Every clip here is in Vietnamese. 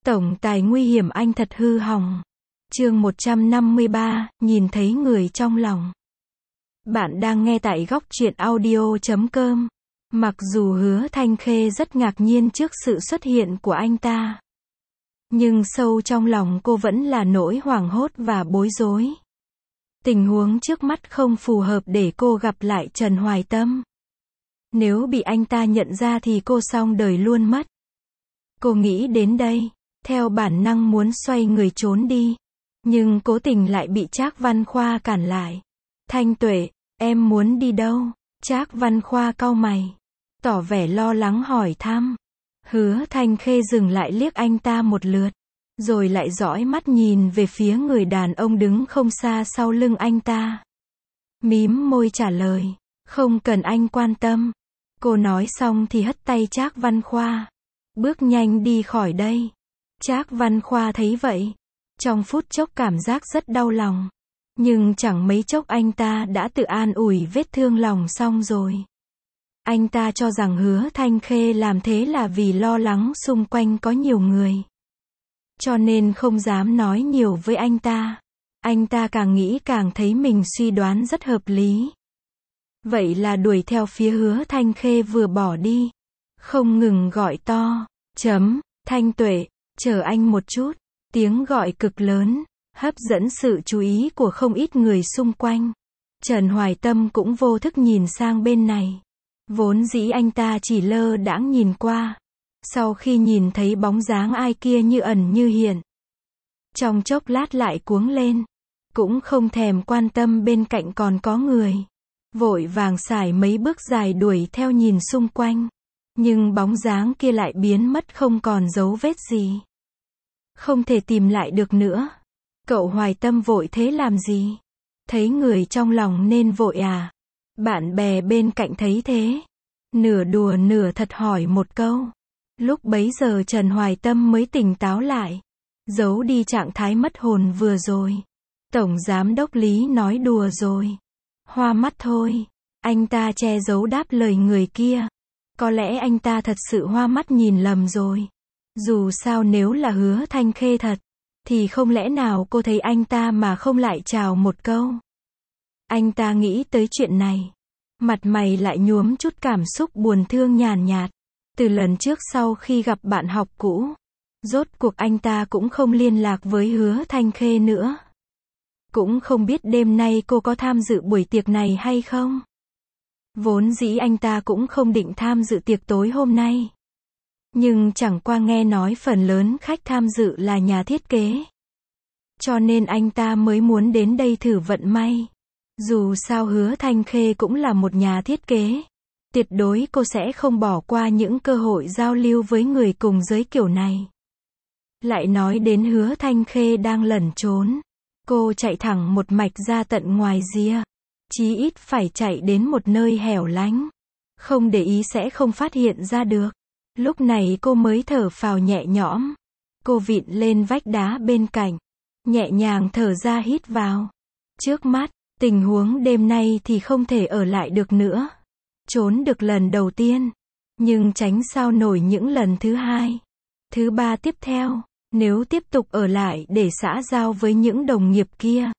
Tổng tài nguy hiểm anh thật hư hỏng. Chương 153, nhìn thấy người trong lòng. Bạn đang nghe tại góc truyện audio.com. Mặc dù Hứa Thanh Khê rất ngạc nhiên trước sự xuất hiện của anh ta, nhưng sâu trong lòng cô vẫn là nỗi hoảng hốt và bối rối. Tình huống trước mắt không phù hợp để cô gặp lại Trần Hoài Tâm. Nếu bị anh ta nhận ra thì cô xong đời luôn mất. Cô nghĩ đến đây, theo bản năng muốn xoay người trốn đi, nhưng cố tình lại bị Trác Văn Khoa cản lại. Thanh Tuệ, em muốn đi đâu? Trác Văn Khoa cau mày, tỏ vẻ lo lắng hỏi thăm. Hứa Thanh Khê dừng lại liếc anh ta một lượt, rồi lại dõi mắt nhìn về phía người đàn ông đứng không xa sau lưng anh ta. Mím môi trả lời, không cần anh quan tâm. Cô nói xong thì hất tay Trác Văn Khoa, bước nhanh đi khỏi đây. Trác Văn Khoa thấy vậy, trong phút chốc cảm giác rất đau lòng, nhưng chẳng mấy chốc anh ta đã tự an ủi vết thương lòng xong rồi. Anh ta cho rằng Hứa Thanh Khê làm thế là vì lo lắng xung quanh có nhiều người, cho nên không dám nói nhiều với anh ta. Anh ta càng nghĩ càng thấy mình suy đoán rất hợp lý. Vậy là đuổi theo phía Hứa Thanh Khê vừa bỏ đi, không ngừng gọi to, Thanh Tuệ, chờ anh một chút. Tiếng gọi cực lớn, hấp dẫn sự chú ý của không ít người xung quanh. Trần Hoài Tâm cũng vô thức nhìn sang bên này. Vốn dĩ anh ta chỉ lơ đãng nhìn qua, sau khi nhìn thấy bóng dáng ai kia như ẩn như hiện, trong chốc lát lại cuống lên, cũng không thèm quan tâm bên cạnh còn có người. Vội vàng xài mấy bước dài đuổi theo nhìn xung quanh, nhưng bóng dáng kia lại biến mất không còn dấu vết gì. Không thể tìm lại được nữa. Cậu Hoài Tâm vội thế làm gì? Thấy người trong lòng nên vội à? Bạn bè bên cạnh thấy thế, nửa đùa nửa thật hỏi một câu. Lúc bấy giờ Trần Hoài Tâm mới tỉnh táo lại, giấu đi trạng thái mất hồn vừa rồi. Tổng giám đốc Lý nói đùa rồi. Hoa mắt thôi. Anh ta che giấu đáp lời người kia. Có lẽ anh ta thật sự hoa mắt nhìn lầm rồi. Dù sao nếu là Hứa Thanh Khê thật, thì không lẽ nào cô thấy anh ta mà không lại chào một câu. Anh ta nghĩ tới chuyện này, mặt mày lại nhuốm chút cảm xúc buồn thương nhàn nhạt. Từ lần trước sau khi gặp bạn học cũ, rốt cuộc anh ta cũng không liên lạc với Hứa Thanh Khê nữa. Cũng không biết đêm nay cô có tham dự buổi tiệc này hay không. Vốn dĩ anh ta cũng không định tham dự tiệc tối hôm nay, nhưng chẳng qua nghe nói phần lớn khách tham dự là nhà thiết kế, cho nên anh ta mới muốn đến đây thử vận may. Dù sao Hứa Thanh Khê cũng là một nhà thiết kế, tuyệt đối cô sẽ không bỏ qua những cơ hội giao lưu với người cùng giới kiểu này. Lại nói đến Hứa Thanh Khê đang lẩn trốn, cô chạy thẳng một mạch ra tận ngoài rìa, chí ít phải chạy đến một nơi hẻo lánh, không để ý sẽ không phát hiện ra được. Lúc này cô mới thở phào nhẹ nhõm. Cô vịn lên vách đá bên cạnh, nhẹ nhàng thở ra hít vào. Trước mắt, tình huống đêm nay thì không thể ở lại được nữa. Trốn được lần đầu tiên, nhưng tránh sao nổi những lần thứ hai, thứ ba tiếp theo. Nếu tiếp tục ở lại để xã giao với những đồng nghiệp kia,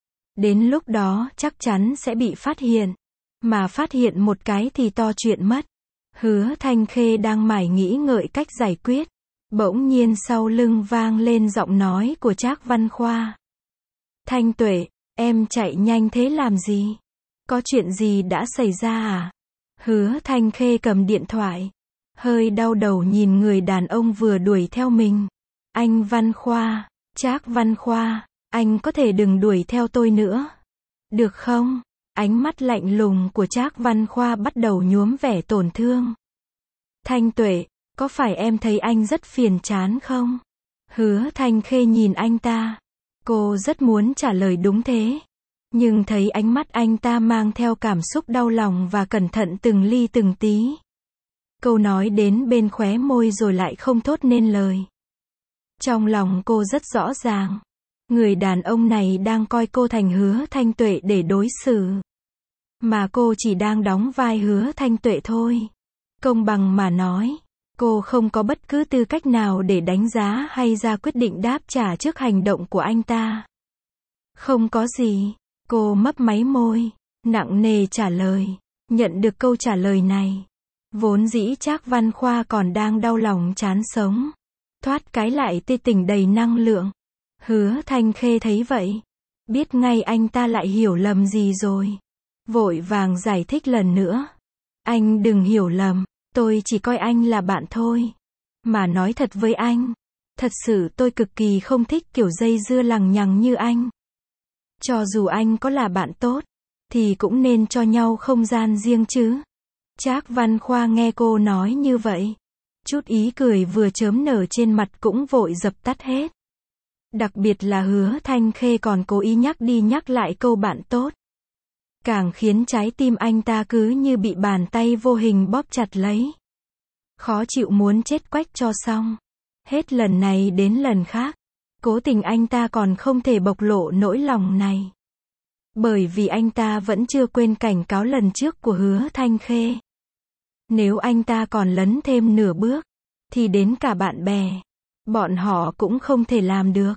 đến lúc đó chắc chắn sẽ bị phát hiện. Mà phát hiện một cái thì to chuyện mất. Hứa Thanh Khê đang mải nghĩ ngợi cách giải quyết, bỗng nhiên sau lưng vang lên giọng nói của Trác Văn Khoa. Thanh Tuệ, em chạy nhanh thế làm gì? Có chuyện gì đã xảy ra à? Hứa Thanh Khê cầm điện thoại, hơi đau đầu nhìn người đàn ông vừa đuổi theo mình. Anh Văn Khoa, Trác Văn Khoa, anh có thể đừng đuổi theo tôi nữa, được không? Ánh mắt lạnh lùng của Trác Văn Khoa bắt đầu nhuốm vẻ tổn thương. Thanh Tuệ, có phải em thấy anh rất phiền chán không? Hứa Thanh Khê nhìn anh ta. Cô rất muốn trả lời đúng thế, nhưng thấy ánh mắt anh ta mang theo cảm xúc đau lòng và cẩn thận từng ly từng tí. Câu nói đến bên khóe môi rồi lại không thốt nên lời. Trong lòng cô rất rõ ràng, người đàn ông này đang coi cô thành Hứa Thanh Tuệ để đối xử, mà cô chỉ đang đóng vai Hứa Thanh Tuệ thôi. Công bằng mà nói, Cô không có bất cứ tư cách nào để đánh giá hay ra quyết định đáp trả trước hành động của anh ta. Không có gì. Cô mấp máy môi, nặng nề trả lời. Nhận được câu trả lời này, vốn dĩ Trác Văn Khoa còn đang đau lòng chán sống, thoát cái lại tê tỉnh đầy năng lượng. Hứa Thanh Khê thấy vậy, biết ngay anh ta lại hiểu lầm gì rồi. Vội vàng giải thích lần nữa. Anh đừng hiểu lầm, tôi chỉ coi anh là bạn thôi. Mà nói thật với anh, thật sự tôi cực kỳ không thích kiểu dây dưa lằng nhằng như anh. Cho dù anh có là bạn tốt, thì cũng nên cho nhau không gian riêng chứ. Trác Văn Khoa nghe cô nói như vậy, chút ý cười vừa chớm nở trên mặt cũng vội dập tắt hết. Đặc biệt là Hứa Thanh Khê còn cố ý nhắc đi nhắc lại câu bạn tốt, càng khiến trái tim anh ta cứ như bị bàn tay vô hình bóp chặt lấy. Khó chịu muốn chết quách cho xong. Hết lần này đến lần khác, cố tình anh ta còn không thể bộc lộ nỗi lòng này. Bởi vì anh ta vẫn chưa quên cảnh cáo lần trước của Hứa Thanh Khê. Nếu anh ta còn lấn thêm nửa bước, thì đến cả bạn bè, bọn họ cũng không thể làm được.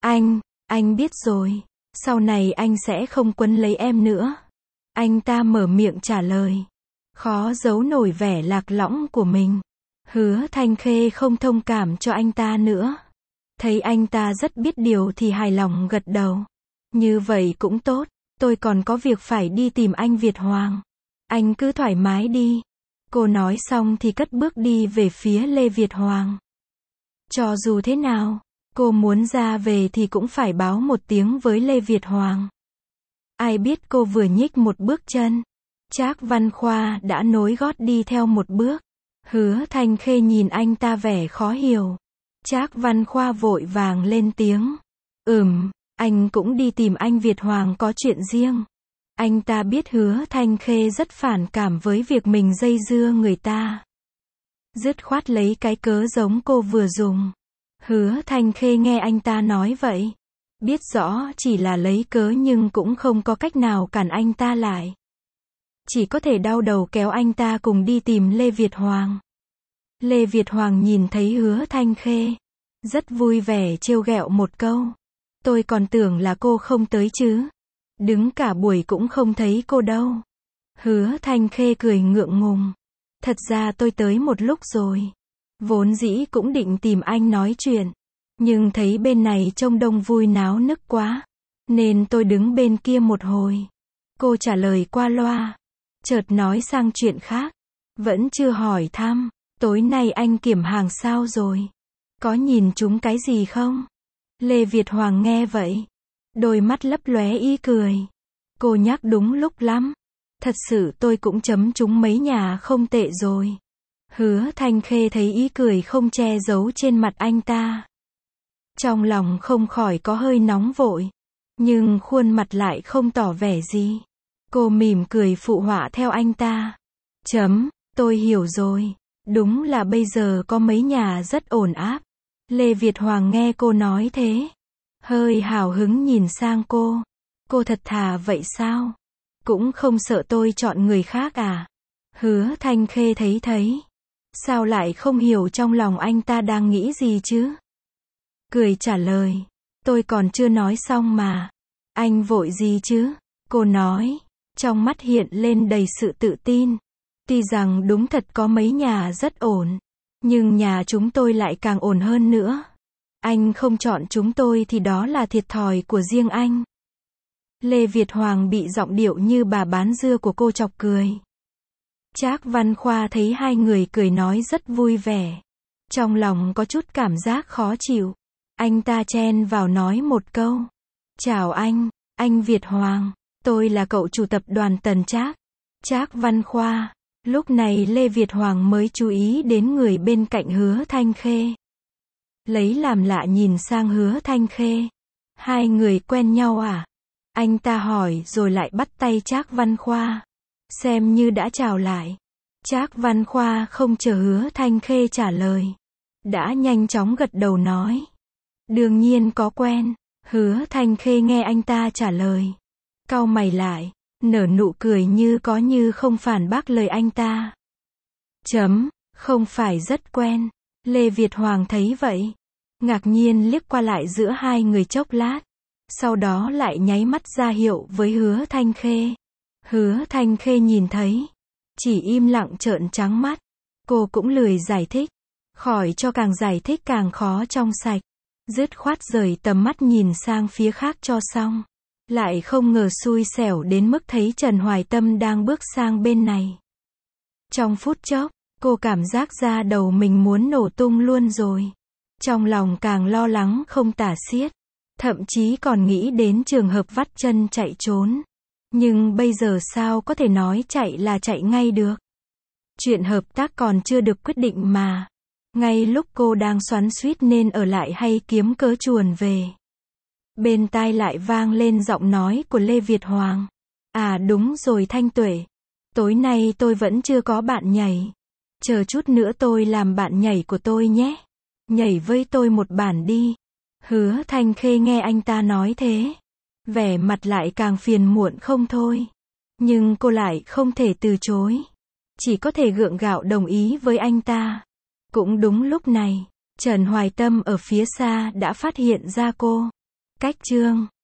Anh biết rồi, sau này anh sẽ không quấn lấy em nữa. Anh ta mở miệng trả lời, khó giấu nổi vẻ lạc lõng của mình. Hứa Thanh Khê không thông cảm cho anh ta nữa. Thấy anh ta rất biết điều thì hài lòng gật đầu. Như vậy cũng tốt, tôi còn có việc phải đi tìm anh Việt Hoàng. Anh cứ thoải mái đi. Cô nói xong thì cất bước đi về phía Lê Việt Hoàng. Cho dù thế nào, cô muốn ra về thì cũng phải báo một tiếng với Lê Việt Hoàng. Ai biết cô vừa nhích một bước chân, Trác Văn Khoa đã nối gót đi theo một bước. Hứa Thanh Khê nhìn anh ta vẻ khó hiểu. Trác Văn Khoa vội vàng lên tiếng. Anh cũng đi tìm anh Việt Hoàng có chuyện riêng. Anh ta biết Hứa Thanh Khê rất phản cảm với việc mình dây dưa người ta. Dứt khoát lấy cái cớ giống cô vừa dùng. Hứa Thanh Khê nghe anh ta nói vậy, biết rõ chỉ là lấy cớ nhưng cũng không có cách nào cản anh ta lại. Chỉ có thể đau đầu kéo anh ta cùng đi tìm Lê Việt Hoàng. Lê Việt Hoàng nhìn thấy Hứa Thanh Khê, rất vui vẻ trêu ghẹo một câu. Tôi còn tưởng là cô không tới chứ. Đứng cả buổi cũng không thấy cô đâu. Hứa Thanh Khê cười ngượng ngùng. Thật ra tôi tới một lúc rồi. Vốn dĩ cũng định tìm anh nói chuyện. Nhưng thấy bên này trông đông vui náo nức quá. Nên tôi đứng bên kia một hồi. Cô trả lời qua loa. Chợt nói sang chuyện khác. Vẫn chưa hỏi thăm. Tối nay anh kiểm hàng sao rồi? Có nhìn chúng cái gì không? Lê Việt Hoàng nghe vậy, đôi mắt lấp lóe ý cười. Cô nhắc đúng lúc lắm. Thật sự tôi cũng chấm trúng mấy nhà không tệ rồi. Hứa Thanh Khê thấy ý cười không che giấu trên mặt anh ta. Trong lòng không khỏi có hơi nóng vội. Nhưng khuôn mặt lại không tỏ vẻ gì. Cô mỉm cười phụ họa theo anh ta. Tôi hiểu rồi. Đúng là bây giờ có mấy nhà rất ổn áp. Lê Việt Hoàng nghe cô nói thế, hơi hào hứng nhìn sang cô. Cô thật thà vậy sao? Cũng không sợ tôi chọn người khác à? Hứa Thanh Khê thấy. Sao lại không hiểu trong lòng anh ta đang nghĩ gì chứ? Cười trả lời. Tôi còn chưa nói xong mà. Anh vội gì chứ? Cô nói. Trong mắt hiện lên đầy sự tự tin. Tuy rằng đúng thật có mấy nhà rất ổn. Nhưng nhà chúng tôi lại càng ổn hơn nữa. Anh không chọn chúng tôi thì đó là thiệt thòi của riêng anh. Lê Việt Hoàng bị giọng điệu như bà bán dưa của cô chọc cười. Trác Văn Khoa thấy hai người cười nói rất vui vẻ. Trong lòng có chút cảm giác khó chịu. Anh ta chen vào nói một câu. Chào anh Việt Hoàng. Tôi là cậu chủ tập đoàn Tần Trác. Trác Văn Khoa. Lúc này Lê Việt Hoàng mới chú ý đến người bên cạnh Hứa Thanh Khê. Lấy làm lạ nhìn sang Hứa Thanh Khê. Hai người quen nhau à? Anh ta hỏi rồi lại bắt tay Trác Văn Khoa. Xem như đã chào lại. Trác Văn Khoa không chờ Hứa Thanh Khê trả lời. Đã nhanh chóng gật đầu nói. Đương nhiên có quen. Hứa Thanh Khê nghe anh ta trả lời. Cau mày lại. Nở nụ cười như có như không phản bác lời anh ta. Không phải rất quen. Lê Việt Hoàng thấy vậy. Ngạc nhiên liếc qua lại giữa hai người chốc lát. Sau đó lại nháy mắt ra hiệu với Hứa Thanh Khê. Hứa Thanh Khê nhìn thấy. Chỉ im lặng trợn trắng mắt. Cô cũng lười giải thích. Khỏi cho càng giải thích càng khó trong sạch. Dứt khoát rời tầm mắt nhìn sang phía khác cho xong. Lại không ngờ xui xẻo đến mức thấy Trần Hoài Tâm đang bước sang bên này. Trong phút chốc, cô cảm giác da đầu mình muốn nổ tung luôn rồi. Trong lòng càng lo lắng không tả xiết. Thậm chí còn nghĩ đến trường hợp vắt chân chạy trốn. Nhưng bây giờ sao có thể nói chạy là chạy ngay được. Chuyện hợp tác còn chưa được quyết định mà. Ngay lúc cô đang xoắn xuýt nên ở lại hay kiếm cớ chuồn về. Bên tai lại vang lên giọng nói của Lê Việt Hoàng. À đúng rồi Thanh Tuệ. Tối nay tôi vẫn chưa có bạn nhảy. Chờ chút nữa tôi làm bạn nhảy của tôi nhé. Nhảy với tôi một bản đi. Hứa Thanh Khê nghe anh ta nói thế. Vẻ mặt lại càng phiền muộn không thôi. Nhưng cô lại không thể từ chối. Chỉ có thể gượng gạo đồng ý với anh ta. Cũng đúng lúc này, Trần Hoài Tâm ở phía xa đã phát hiện ra cô. Cách chương